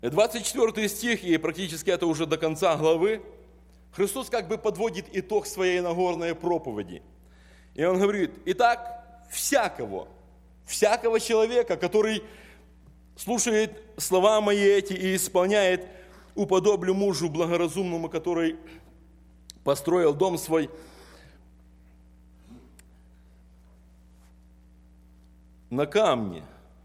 24 стих, и практически это уже до конца главы, Христос как бы подводит итог своей Нагорной проповеди. И Он говорит: «Итак, всякого человека, который слушает слова мои эти и исполняет, уподоблю мужу благоразумному, который построил дом свой на камне».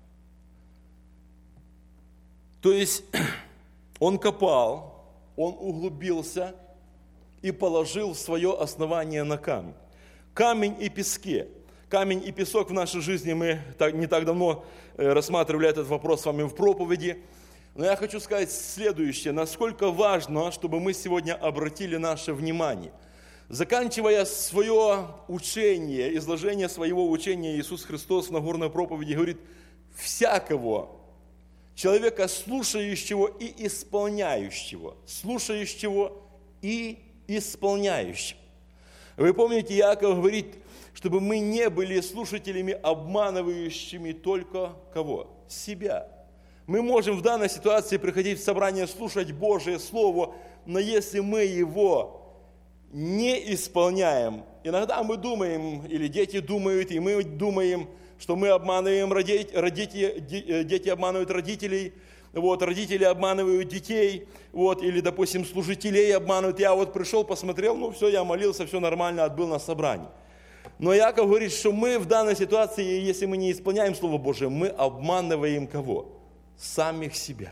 То есть он копал, он углубился и положил свое основание на камень. Камень и песке. Камень и песок в нашей жизни, мы не так давно рассматривали этот вопрос с вами в проповеди. Но я хочу сказать следующее. Насколько важно, чтобы мы сегодня обратили наше внимание. Заканчивая свое учение, изложение своего учения, Иисус Христос в Нагорной проповеди говорит: всякого человека, слушающего и исполняющего. Слушающего и исполняющего. Вы помните, Иаков говорит, чтобы мы не были слушателями, обманывающими только кого? Себя. Мы можем в данной ситуации приходить в собрание, слушать Божие Слово, но если мы его не исполняем, иногда мы думаем, или дети думают, и мы думаем, что мы обманываем дети обманывают родителей, родители обманывают детей, или, допустим, служителей обманывают. Я пришел, посмотрел, все, я молился, все нормально, отбыл на собрание. Но Иаков говорит, что мы в данной ситуации, если мы не исполняем Слово Божие, мы обманываем кого? Самих себя.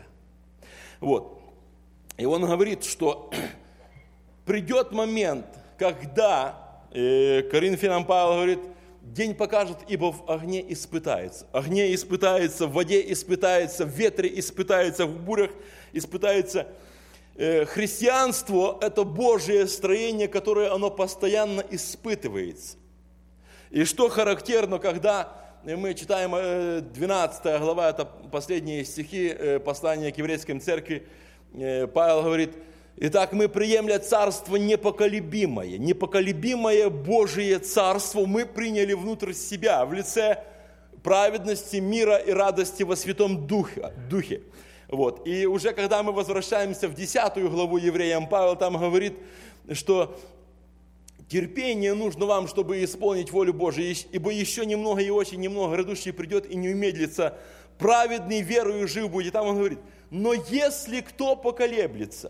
И он говорит, что придет момент, когда, Коринфянам Павел говорит, день покажет, ибо в огне испытается. В огне испытается, в воде испытается, в ветре испытается, в бурях испытается. Христианство – это Божие строение, которое оно постоянно испытывается. И что характерно, когда мы читаем 12 глава, это последние стихи послания к еврейской церкви, Павел говорит: «Итак, мы, приемля царство непоколебимое Божие царство, мы приняли внутрь себя в лице праведности, мира и радости во Святом Духе». И уже когда мы возвращаемся в 10 главу Евреям, Павел там говорит, что терпение нужно вам, чтобы исполнить волю Божию, ибо еще немного и очень немного грядущий придет и не умедлится. Праведный верою жив будет. Там он говорит: но если кто поколеблется,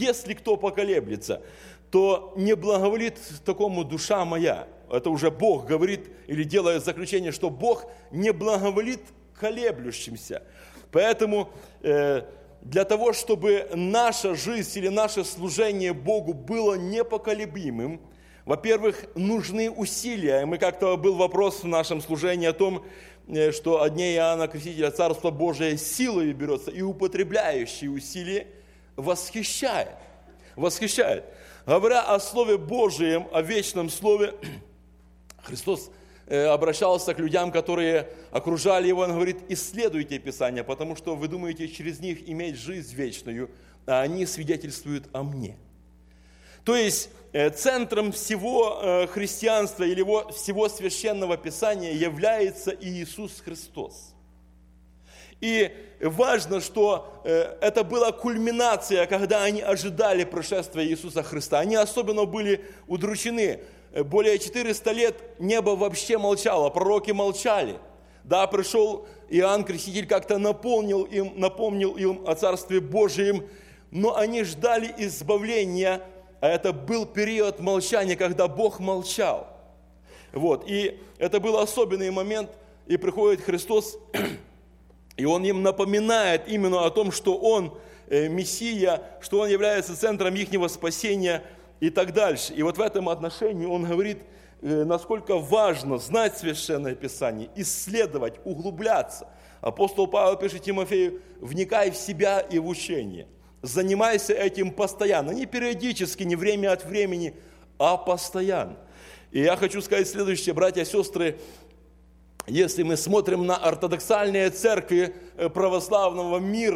то не благоволит такому душа моя. Это уже Бог говорит или делает заключение, что Бог не благоволит колеблющимся. Поэтому для того, чтобы наша жизнь или наше служение Богу было непоколебимым, во-первых, нужны усилия. Мы как-то был вопрос в нашем служении о том, что от дней Иоанна Крестителя Царство Божие силой берется, и употребляющие усилия восхищает. Говоря о Слове Божьем, о вечном Слове, Христос обращался к людям, которые окружали Его. Он говорит: исследуйте Писания, потому что вы думаете через них иметь жизнь вечную, а они свидетельствуют о мне. То есть центром всего христианства или всего священного Писания является Иисус Христос. И важно, что это была кульминация, когда они ожидали пришествия Иисуса Христа. Они особенно были удручены. Более 400 лет небо вообще молчало, пророки молчали. Да, пришел Иоанн Креститель, как-то напомнил им о Царстве Божьем, но они ждали избавления, а это был период молчания, когда Бог молчал. И это был особенный момент, и приходит Христос, и Он им напоминает именно о том, что Он Мессия, что Он является центром ихнего спасения и так дальше. И в этом отношении Он говорит, насколько важно знать Священное Писание, исследовать, углубляться. Апостол Павел пишет Тимофею: вникай в себя и в учение. Занимайся этим постоянно, не периодически, не время от времени, а постоянно. И я хочу сказать следующее, братья и сестры: если мы смотрим на ортодоксальные церкви православного мира,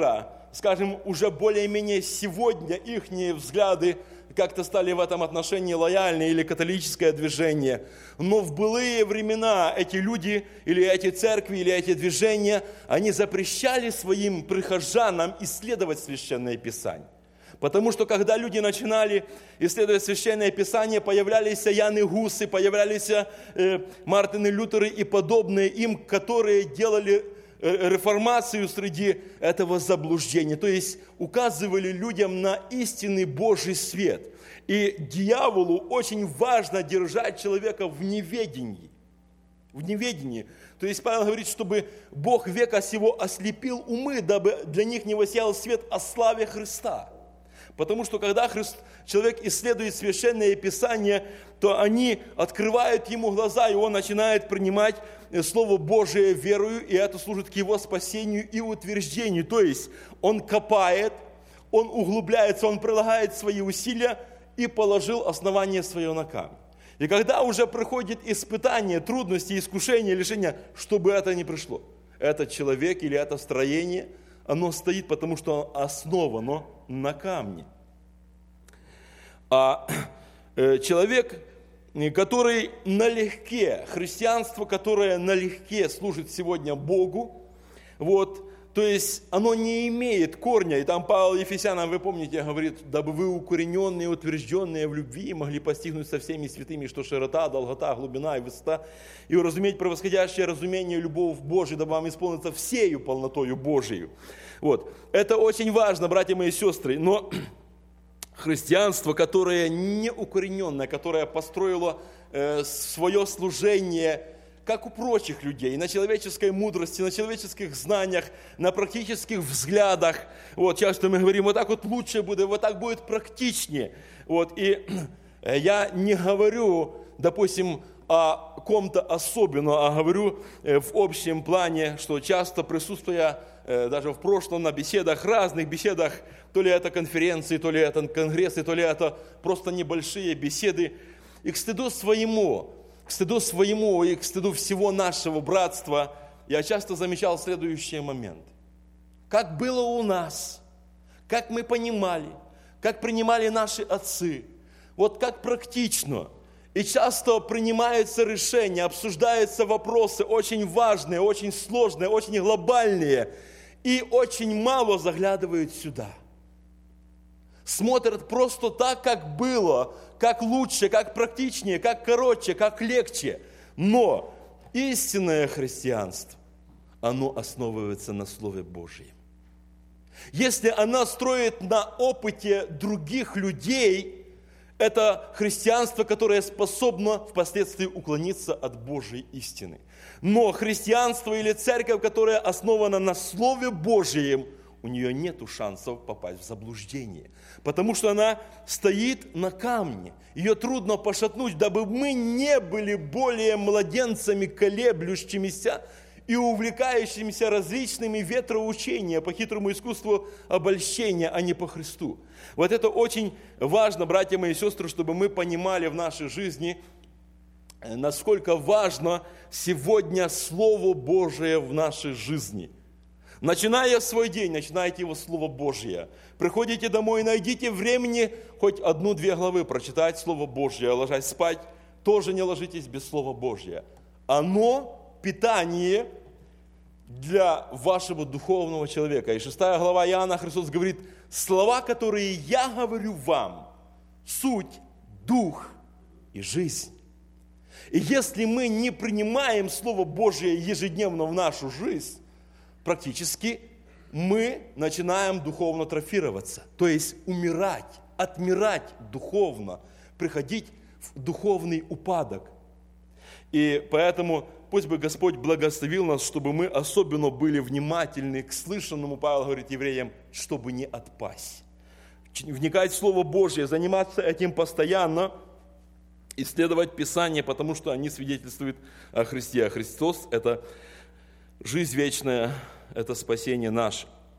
скажем, уже более-менее сегодня их взгляды как-то стали в этом отношении лояльны, или католическое движение. Но в былые времена эти люди, или эти церкви, или эти движения, они запрещали своим прихожанам исследовать Священное Писание. Потому что когда люди начинали исследовать Священное Писание, появлялись Яны Гусы, появлялись Мартины Лютеры и подобные им, которые делали реформацию среди этого заблуждения. То есть указывали людям на истинный Божий свет. И дьяволу очень важно держать человека в неведении. В неведении. То есть Павел говорит, чтобы Бог века сего ослепил умы, дабы для них не воссиял свет о славе Христа. Потому что когда человек исследует Священное Писание, то они открывают ему глаза, и он начинает принимать Слово Божие верою, и это служит к его спасению и утверждению. То есть он копает, он углубляется, он прилагает свои усилия и положил основание свое на камень. И когда уже приходит испытание, трудности, искушения, лишения, чтобы это не пришло, этот человек или это строение, оно стоит, потому что основано на камне. А человек, который налегке, христианство, которое налегке служит сегодня Богу, то есть оно не имеет корня. И там Павел Ефесянам, вы помните, говорит, дабы вы укорененные, утвержденные в любви могли постигнуть со всеми святыми, что широта, долгота, глубина и высота, и уразуметь превосходящее разумение любовь Божию, дабы вам исполниться всею полнотою Божию. Это очень важно, братья мои и сестры, но христианство, которое не укорененное, которое построило свое служение, как у прочих людей, на человеческой мудрости, на человеческих знаниях, на практических взглядах. Часто мы говорим, вот так лучше будет, вот так будет практичнее. И я не говорю, допустим, о ком-то особенно, а говорю в общем плане, что часто присутствуя даже в прошлом на беседах, разных беседах, то ли это конференции, то ли это конгрессы, то ли это просто небольшие беседы, и к стыду своему и к стыду всего нашего братства, я часто замечал следующий момент. Как было у нас, как мы понимали, как принимали наши отцы, как практично. И часто принимаются решения, обсуждаются вопросы очень важные, очень сложные, очень глобальные, и очень мало заглядывают сюда. Смотрят просто так, как было, как лучше, как практичнее, как короче, как легче. Но истинное христианство, оно основывается на Слове Божьем. Если оно строит на опыте других людей, это христианство, которое способно впоследствии уклониться от Божьей истины. Но христианство или церковь, которая основана на Слове Божьем, у нее нет шансов попасть в заблуждение. Потому что она стоит на камне. Ее трудно пошатнуть, дабы мы не были более младенцами, колеблющимися и увлекающимися различными ветроучениями по хитрому искусству обольщения, а не по Христу. Это очень важно, братья мои и сестры, чтобы мы понимали в нашей жизни, насколько важно сегодня Слово Божие в нашей жизни. Начиная свой день, начинайте его Слово Божье. Приходите домой, найдите времени хоть 1-2 главы прочитать Слово Божье, ложась спать, тоже не ложитесь без Слова Божьего. Оно питание для вашего духовного человека. И 6 глава Иоанна Христос говорит, слова, которые я говорю вам, суть, дух и жизнь. И если мы не принимаем Слово Божье ежедневно в нашу жизнь, практически мы начинаем духовно трофироваться, то есть умирать, отмирать духовно, приходить в духовный упадок. И поэтому пусть бы Господь благословил нас, чтобы мы особенно были внимательны к слышанному, Павел говорит евреям, чтобы не отпасть. Вникать в Слово Божье, заниматься этим постоянно, исследовать Писание, потому что они свидетельствуют о Христе. А Христос – это жизнь вечная, это спасение наше.